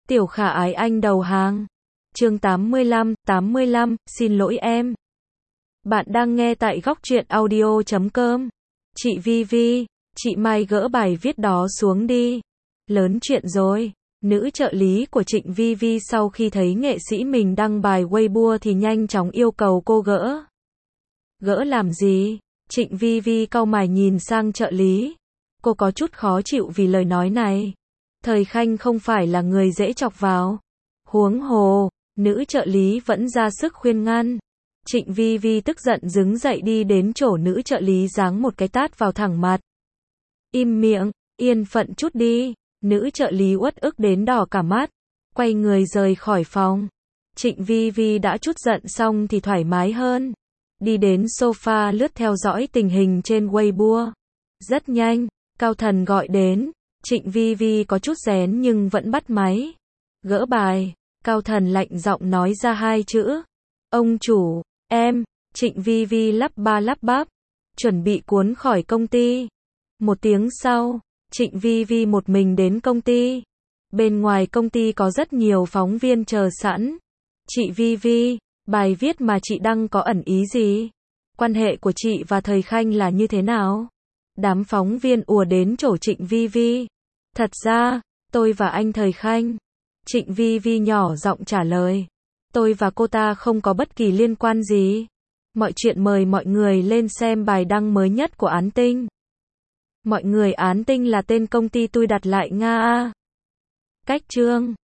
Tiểu Khả Ái Anh đầu hàng. Chương 85, xin lỗi em. Bạn đang nghe tại góc truyện audio.com. Chị Vi, chị Mai gỡ bài viết đó xuống đi. Lớn chuyện rồi. Nữ trợ lý của Trịnh Vi sau khi thấy nghệ sĩ mình đăng bài Weibo thì nhanh chóng yêu cầu cô gỡ. Gỡ làm gì? Trịnh Vi cau mày nhìn sang trợ lý. Cô có chút khó chịu vì lời nói này. Thời Khanh không phải là người dễ chọc vào. Huống hồ, nữ trợ lý vẫn ra sức khuyên ngăn. Trịnh Vi tức giận đứng dậy đi đến chỗ nữ trợ lý giáng một cái tát vào thẳng mặt. Im miệng, yên phận chút đi. Nữ trợ lý uất ức đến đỏ cả mắt, quay người rời khỏi phòng. Trịnh Vi đã chút giận xong thì thoải mái hơn. Đi đến sofa lướt theo dõi tình hình trên Weibo. Rất nhanh, Cao Thần gọi đến. Trịnh Vi có chút rén nhưng vẫn bắt máy. Gỡ bài, Cao Thần lạnh giọng nói ra hai chữ. Ông chủ, em. Trịnh Vi lắp ba lắp bắp, chuẩn bị cuốn khỏi công ty. Một tiếng sau, Trịnh Vi một mình đến công ty. Bên ngoài công ty có rất nhiều phóng viên chờ sẵn. Chị Vi, bài viết mà chị đăng có ẩn ý gì? Quan hệ của chị và Thời Khanh là như thế nào? Đám phóng viên ùa đến chỗ Trịnh Vi. Thật ra, tôi và anh Thời Khanh. Trịnh Vi nhỏ giọng trả lời. Tôi và cô ta không có bất kỳ liên quan gì. Mọi chuyện mời mọi người lên xem bài đăng mới nhất của Án Tinh. Mọi người, Án Tinh là tên công ty tôi đặt lại Nga a. Cách chương